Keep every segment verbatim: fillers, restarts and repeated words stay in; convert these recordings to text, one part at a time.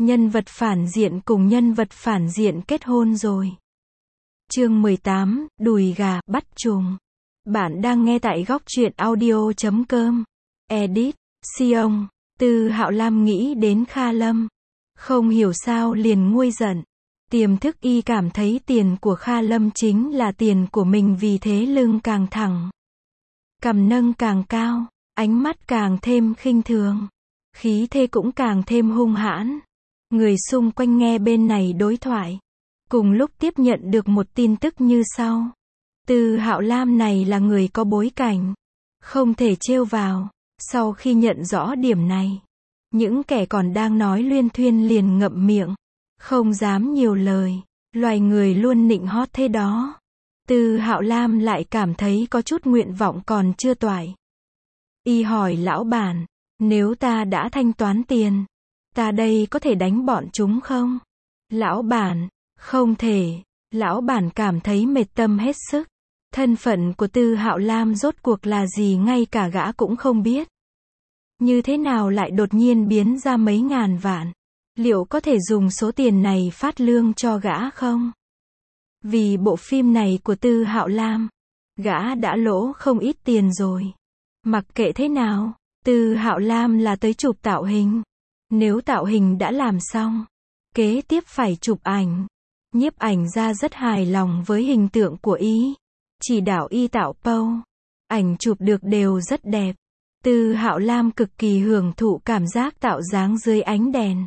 Nhân vật phản diện cùng nhân vật phản diện kết hôn rồi. Chương mười tám, đùi gà, bắt trùng. Bạn đang nghe tại góc truyện audio chấm com. Edit, Sion. Tư Hạo Lam nghĩ đến Kha Lâm. Không hiểu sao liền nguôi giận. Tiềm thức y cảm thấy tiền của Kha Lâm chính là tiền của mình, vì thế lưng càng thẳng, cằm nâng càng cao, ánh mắt càng thêm khinh thường, khí thế cũng càng thêm hung hãn. Người xung quanh nghe bên này đối thoại, cùng lúc tiếp nhận được một tin tức như sau. Tư Hạo Lam này là người có bối cảnh, không thể trêu vào. Sau khi nhận rõ điểm này, những kẻ còn đang nói luyên thuyên liền ngậm miệng, không dám nhiều lời. Loài người luôn nịnh hót thế đó. Tư Hạo Lam lại cảm thấy có chút nguyện vọng còn chưa toại. Y hỏi lão bản, nếu ta đã thanh toán tiền, ta đây có thể đánh bọn chúng không? Lão bản, không thể. Lão bản cảm thấy mệt tâm hết sức. Thân phận của Tư Hạo Lam rốt cuộc là gì ngay cả gã cũng không biết. Như thế nào lại đột nhiên biến ra mấy ngàn vạn? Liệu có thể dùng số tiền này phát lương cho gã không? Vì bộ phim này của Tư Hạo Lam, gã đã lỗ không ít tiền rồi. Mặc kệ thế nào, Tư Hạo Lam là tới chụp tạo hình. Nếu tạo hình đã làm xong, kế tiếp phải chụp ảnh. Nhiếp ảnh gia rất hài lòng với hình tượng của y, chỉ đạo y tạo pose. Ảnh chụp được đều rất đẹp. Tư Hạo Lam cực kỳ hưởng thụ cảm giác tạo dáng dưới ánh đèn.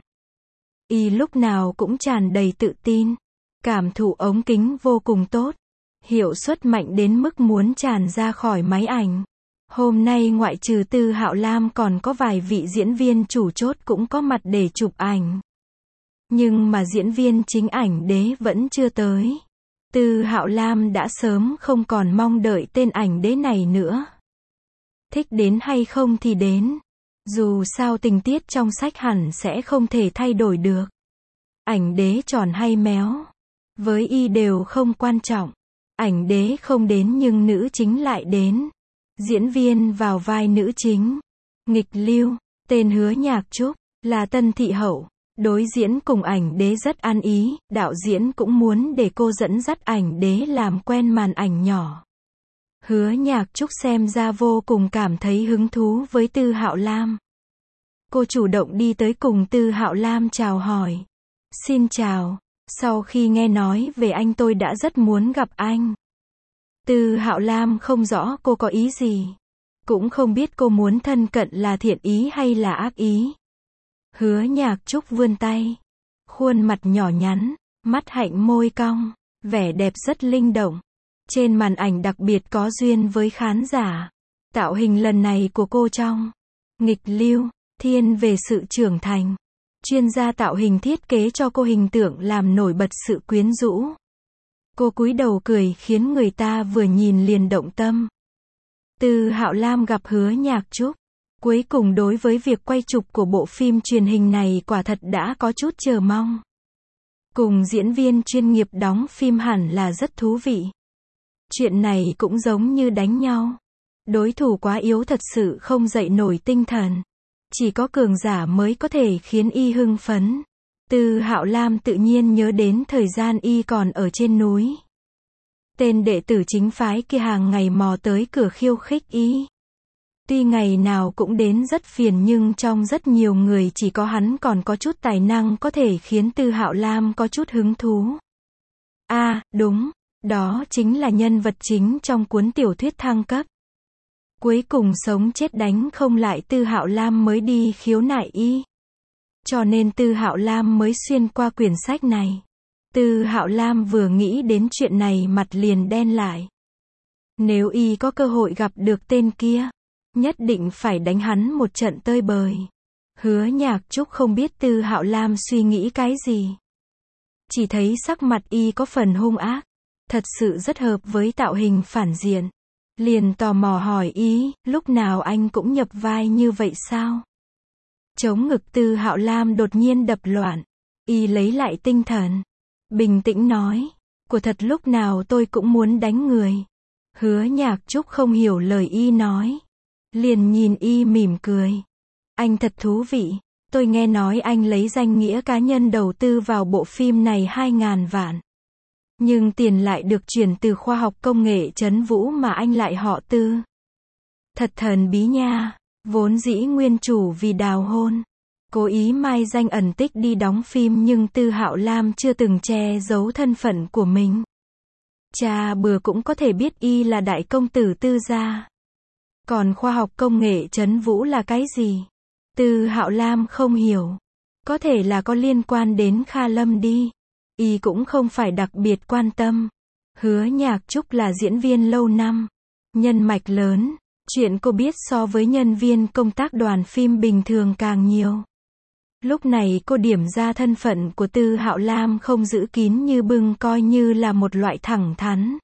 Y lúc nào cũng tràn đầy tự tin. Cảm thụ ống kính vô cùng tốt. Hiệu suất mạnh đến mức muốn tràn ra khỏi máy ảnh. Hôm nay ngoại trừ Tư Hạo Lam còn có vài vị diễn viên chủ chốt cũng có mặt để chụp ảnh. Nhưng mà diễn viên chính ảnh đế vẫn chưa tới. Tư Hạo Lam đã sớm không còn mong đợi tên ảnh đế này nữa. Thích đến hay không thì đến. Dù sao tình tiết trong sách hẳn sẽ không thể thay đổi được. Ảnh đế tròn hay méo, với y đều không quan trọng. Ảnh đế không đến nhưng nữ chính lại đến. Diễn viên vào vai nữ chính, nghịch lưu, tên Hứa Nhạc Trúc, là Tân Thị Hậu. Đối diễn cùng ảnh đế rất ăn ý, đạo diễn cũng muốn để cô dẫn dắt ảnh đế làm quen màn ảnh nhỏ. Hứa Nhạc Trúc xem ra vô cùng cảm thấy hứng thú với Tư Hạo Lam. Cô chủ động đi tới cùng Tư Hạo Lam chào hỏi. Xin chào, sau khi nghe nói về anh tôi đã rất muốn gặp anh. Tư Hạo Lam không rõ cô có ý gì. Cũng không biết cô muốn thân cận là thiện ý hay là ác ý. Hứa Nhạc Trúc vươn tay. Khuôn mặt nhỏ nhắn, mắt hạnh môi cong, vẻ đẹp rất linh động. Trên màn ảnh đặc biệt có duyên với khán giả. Tạo hình lần này của cô trong nghịch lưu, thiên về sự trưởng thành. Chuyên gia tạo hình thiết kế cho cô hình tượng làm nổi bật sự quyến rũ. Cô cúi đầu cười khiến người ta vừa nhìn liền động tâm. Tư Hạo Lam gặp Hứa Nhạc Trúc. Cuối cùng đối với việc quay chụp của bộ phim truyền hình này quả thật đã có chút chờ mong. Cùng diễn viên chuyên nghiệp đóng phim hẳn là rất thú vị. Chuyện này cũng giống như đánh nhau. Đối thủ quá yếu thật sự không dậy nổi tinh thần. Chỉ có cường giả mới có thể khiến y hưng phấn. Tư Hạo Lam tự nhiên nhớ đến thời gian y còn ở trên núi. Tên đệ tử chính phái kia hàng ngày mò tới cửa khiêu khích y. Tuy ngày nào cũng đến rất phiền nhưng trong rất nhiều người chỉ có hắn còn có chút tài năng có thể khiến Tư Hạo Lam có chút hứng thú. À, đúng, đó chính là nhân vật chính trong cuốn tiểu thuyết thăng cấp. Cuối cùng sống chết đánh không lại Tư Hạo Lam mới đi khiếu nại y. Cho nên Tư Hạo Lam mới xuyên qua quyển sách này. Tư Hạo Lam vừa nghĩ đến chuyện này mặt liền đen lại. Nếu y có cơ hội gặp được tên kia, nhất định phải đánh hắn một trận tơi bời. Hứa Nhạc Trúc không biết Tư Hạo Lam suy nghĩ cái gì. Chỉ thấy sắc mặt y có phần hung ác. Thật sự rất hợp với tạo hình phản diện. Liền tò mò hỏi y, lúc nào anh cũng nhập vai như vậy sao? Chống ngực Tư Hạo Lam đột nhiên đập loạn. Y lấy lại tinh thần. Bình tĩnh nói, của thật lúc nào tôi cũng muốn đánh người. Hứa Nhạc Trúc không hiểu lời y nói. Liền nhìn y mỉm cười. Anh thật thú vị. tôi nghe nói anh lấy danh nghĩa cá nhân đầu tư vào bộ phim này hai ngàn vạn. Nhưng tiền lại được chuyển từ khoa học công nghệ Trấn Vũ mà anh lại họ Tư. Thật thần bí nha, vốn dĩ nguyên chủ vì đào hôn, cố ý mai danh ẩn tích đi đóng phim nhưng Tư Hạo Lam chưa từng che giấu thân phận của mình. Cha bừa cũng có thể biết y là đại công tử Tư gia. Còn khoa học công nghệ Trấn Vũ là cái gì? Tư Hạo Lam không hiểu. Có thể là có liên quan đến Kha Lâm đi. Y cũng không phải đặc biệt quan tâm. Hứa Nhạc Trúc là diễn viên lâu năm, nhân mạch lớn, chuyện cô biết so với nhân viên công tác đoàn phim bình thường càng nhiều. Lúc này cô điểm ra thân phận của Tư Hạo Lam không giữ kín như bưng, coi như là một loại thẳng thắn.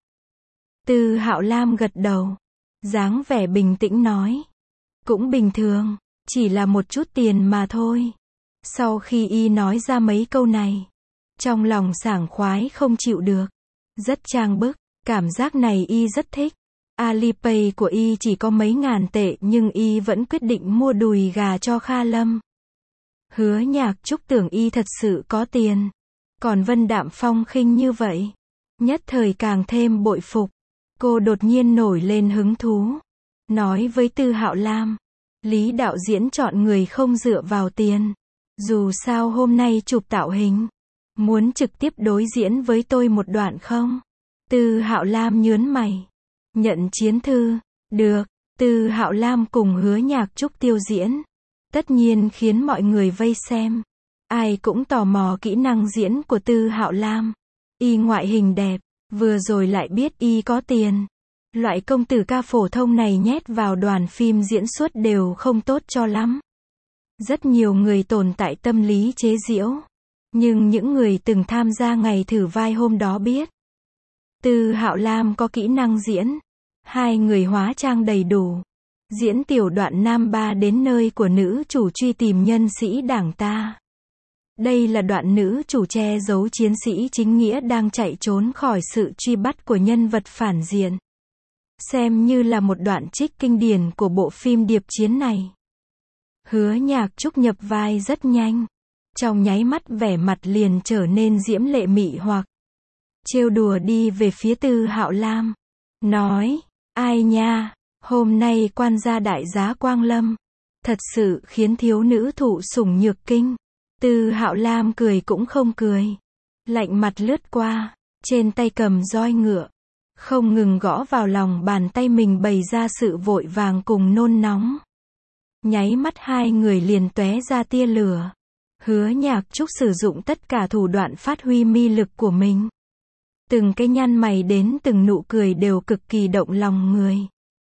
Tư Hạo Lam gật đầu, dáng vẻ bình tĩnh nói. Cũng bình thường, chỉ là một chút tiền mà thôi. Sau khi y nói ra mấy câu này, trong lòng sảng khoái không chịu được. Rất trang bức, cảm giác này y rất thích. Alipay của y chỉ có mấy ngàn tệ nhưng y vẫn quyết định mua đùi gà cho Kha Lâm. Hứa Nhạc Trúc tưởng y thật sự có tiền. Còn Vân Đạm Phong khinh như vậy, nhất thời càng thêm bội phục. Cô đột nhiên nổi lên hứng thú, nói với Tư Hạo Lam, Lý đạo diễn chọn người không dựa vào tiền. Dù sao hôm nay chụp tạo hình, muốn trực tiếp đối diễn với tôi một đoạn không? Tư Hạo Lam nhớn mày, nhận chiến thư. Được. Tư Hạo Lam cùng Hứa Nhạc Trúc tiêu diễn, tất nhiên khiến mọi người vây xem. Ai cũng tò mò kỹ năng diễn của Tư Hạo Lam. Y ngoại hình đẹp, vừa rồi lại biết y có tiền. Loại công tử ca phổ thông này nhét vào đoàn phim diễn xuất đều không tốt cho lắm. Rất nhiều người tồn tại tâm lý chế giễu. Nhưng những người từng tham gia ngày thử vai hôm đó biết, Tư Hạo Lam có kỹ năng diễn. Hai người hóa trang đầy đủ, diễn tiểu đoạn nam ba đến nơi của nữ chủ truy tìm nhân sĩ đảng ta. Đây là đoạn nữ chủ che giấu chiến sĩ chính nghĩa đang chạy trốn khỏi sự truy bắt của nhân vật phản diện. Xem như là một đoạn trích kinh điển của bộ phim điệp chiến này. Hứa Nhạc Trúc nhập vai rất nhanh. Trong nháy mắt vẻ mặt liền trở nên diễm lệ mị hoặc. Trêu đùa đi về phía Tư Hạo Lam. Nói, ai nha, hôm nay quan gia đại giá Quang Lâm. Thật sự khiến thiếu nữ thụ sủng nhược kinh. Tư Hạo Lam cười cũng không cười. Lạnh mặt lướt qua, trên tay cầm roi ngựa. Không ngừng gõ vào lòng bàn tay mình bày ra sự vội vàng cùng nôn nóng. Nháy mắt hai người liền tóe ra tia lửa. Hứa Nhạc Trúc sử dụng tất cả thủ đoạn phát huy mị lực của mình. Từng cái nhăn mày đến từng nụ cười đều cực kỳ động lòng người.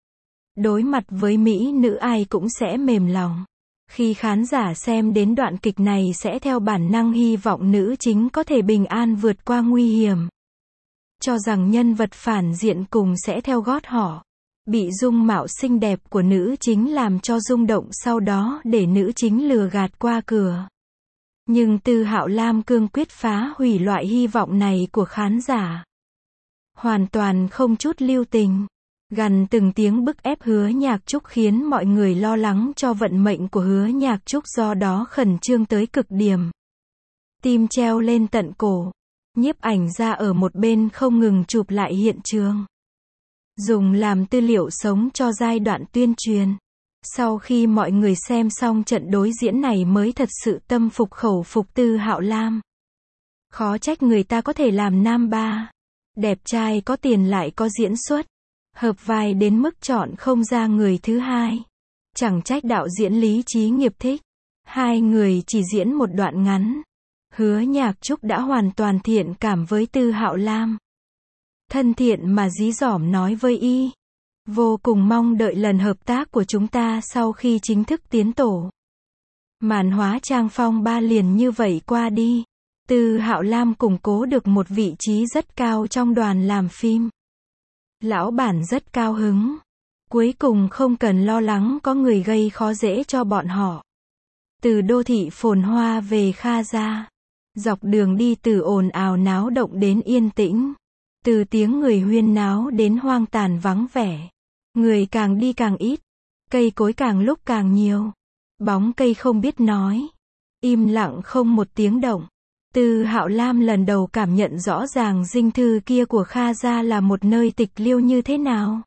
Đối mặt với mỹ nữ ai cũng sẽ mềm lòng. Khi khán giả xem đến đoạn kịch này sẽ theo bản năng hy vọng nữ chính có thể bình an vượt qua nguy hiểm. Cho rằng nhân vật phản diện cùng sẽ theo gót họ. Bị dung mạo xinh đẹp của nữ chính làm cho rung động, sau đó để nữ chính lừa gạt qua cửa. Nhưng Tư Hạo Lam cương quyết phá hủy loại hy vọng này của khán giả. Hoàn toàn không chút lưu tình. Gằn từng tiếng bức ép Hứa Nhạc Trúc khiến mọi người lo lắng cho vận mệnh của Hứa Nhạc Trúc, do đó khẩn trương tới cực điểm. Tim treo lên tận cổ. Nhiếp ảnh ra ở một bên không ngừng chụp lại hiện trường, dùng làm tư liệu sống cho giai đoạn tuyên truyền. Sau khi mọi người xem xong trận đối diễn này mới thật sự tâm phục khẩu phục Tư Hạo Lam. Khó trách người ta có thể làm nam ba. Đẹp trai có tiền lại có diễn xuất. Hợp vai đến mức chọn không ra người thứ hai. Chẳng trách đạo diễn Lý Chí Nghiệp thích. Hai người chỉ diễn một đoạn ngắn. Hứa Nhạc Trúc đã hoàn toàn thiện cảm với Tư Hạo Lam. Thân thiện mà dí dỏm nói với y. Vô cùng mong đợi lần hợp tác của chúng ta sau khi chính thức tiến tổ. Màn hóa trang phong ba liền như vậy qua đi. Tư Hạo Lam củng cố được một vị trí rất cao trong đoàn làm phim. Lão bản rất cao hứng. Cuối cùng không cần lo lắng có người gây khó dễ cho bọn họ. Từ đô thị phồn hoa về Kha gia. Dọc đường đi từ ồn ào náo động đến yên tĩnh. Từ tiếng người huyên náo đến hoang tàn vắng vẻ. Người càng đi càng ít. Cây cối càng lúc càng nhiều. Bóng cây không biết nói. im lặng không một tiếng động. Từ Hạo Lam lần đầu cảm nhận rõ ràng dinh thư kia của Kha gia là một nơi tịch liêu như thế nào.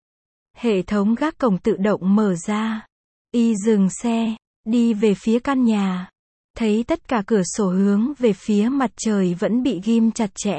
Hệ thống gác cổng tự động mở ra. Y dừng xe, đi về phía căn nhà. Thấy tất cả cửa sổ hướng về phía mặt trời vẫn bị ghim chặt chẽ.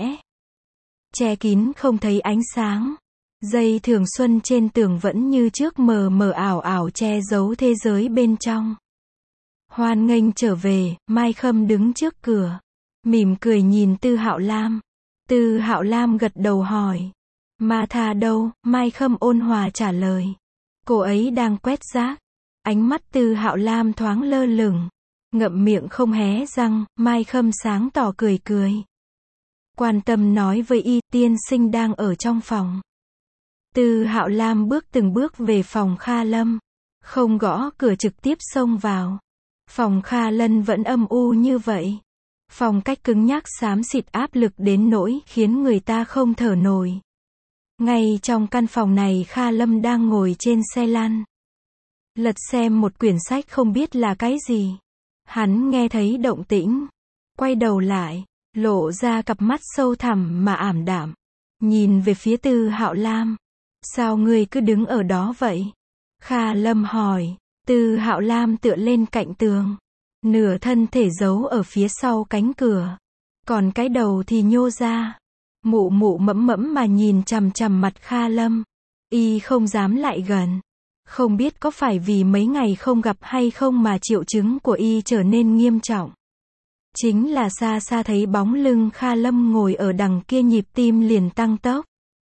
Che kín không thấy ánh sáng. Dây thường xuân trên tường vẫn như trước mờ mờ ảo ảo che giấu thế giới bên trong. Hoan nghênh trở về, Mai Khâm đứng trước cửa. Mỉm cười nhìn Tư Hạo Lam. Tư Hạo Lam gật đầu hỏi. Ma Tha đâu? Mai Khâm ôn hòa trả lời. Cô ấy đang quét rác. Ánh mắt Tư Hạo Lam thoáng lơ lửng. Ngậm miệng không hé răng, Mai Khâm sáng tỏ cười cười. Quan tâm nói với y, tiên sinh đang ở trong phòng. Tư Hạo Lam bước từng bước về phòng Kha Lâm. Không gõ cửa trực tiếp xông vào. Phòng Kha Lân vẫn âm u như vậy. Phong cách cứng nhắc xám xịt áp lực đến nỗi khiến người ta không thở nổi. Ngay trong căn phòng này Kha Lâm đang ngồi trên xe lăn. Lật xem một quyển sách không biết là cái gì. Hắn nghe thấy động tĩnh. Quay đầu lại, lộ ra cặp mắt sâu thẳm mà ảm đạm. Nhìn về phía Tư Hạo Lam. Sao ngươi cứ đứng ở đó vậy? Kha Lâm hỏi. Tư Hạo Lam tựa lên cạnh tường. Nửa thân thể giấu ở phía sau cánh cửa. Còn cái đầu thì nhô ra. Mụ mụ mẫm mẫm mà nhìn chằm chằm mặt Kha Lâm. Y không dám lại gần. Không biết có phải vì mấy ngày không gặp hay không mà triệu chứng của y trở nên nghiêm trọng. Chính là xa xa thấy bóng lưng Kha Lâm ngồi ở đằng kia nhịp tim liền tăng tốc.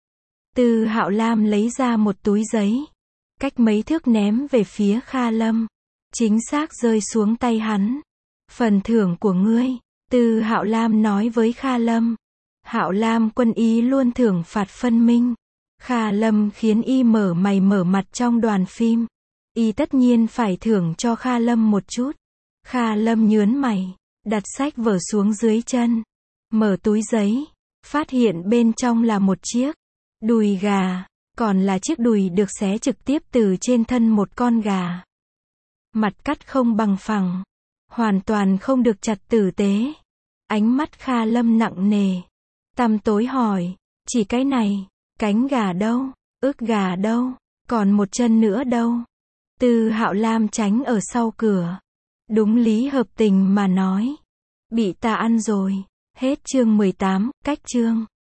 Tư Hạo Lam lấy ra một túi giấy. Cách mấy thước ném về phía Kha Lâm. Chính xác rơi xuống tay hắn. Phần thưởng của ngươi. Tư Hạo Lam nói với Kha Lâm. Hạo Lam quân y luôn thưởng phạt phân minh. Kha Lâm khiến y mở mày mở mặt trong đoàn phim. Y tất nhiên phải thưởng cho Kha Lâm một chút. Kha Lâm nhớn mày. Đặt sách vở xuống dưới chân. Mở túi giấy. Phát hiện bên trong là một chiếc đùi gà. Còn là chiếc đùi được xé trực tiếp từ trên thân một con gà. Mặt cắt không bằng phẳng. Hoàn toàn không được chặt tử tế. Ánh mắt Kha Lâm nặng nề. Tăm tối hỏi. Chỉ cái này. Cánh gà đâu? Ức gà đâu? Còn một chân nữa đâu? Tư Hạo Lam tránh ở sau cửa. Đúng lý hợp tình mà nói. Bị ta ăn rồi. Hết chương mười tám, cách chương.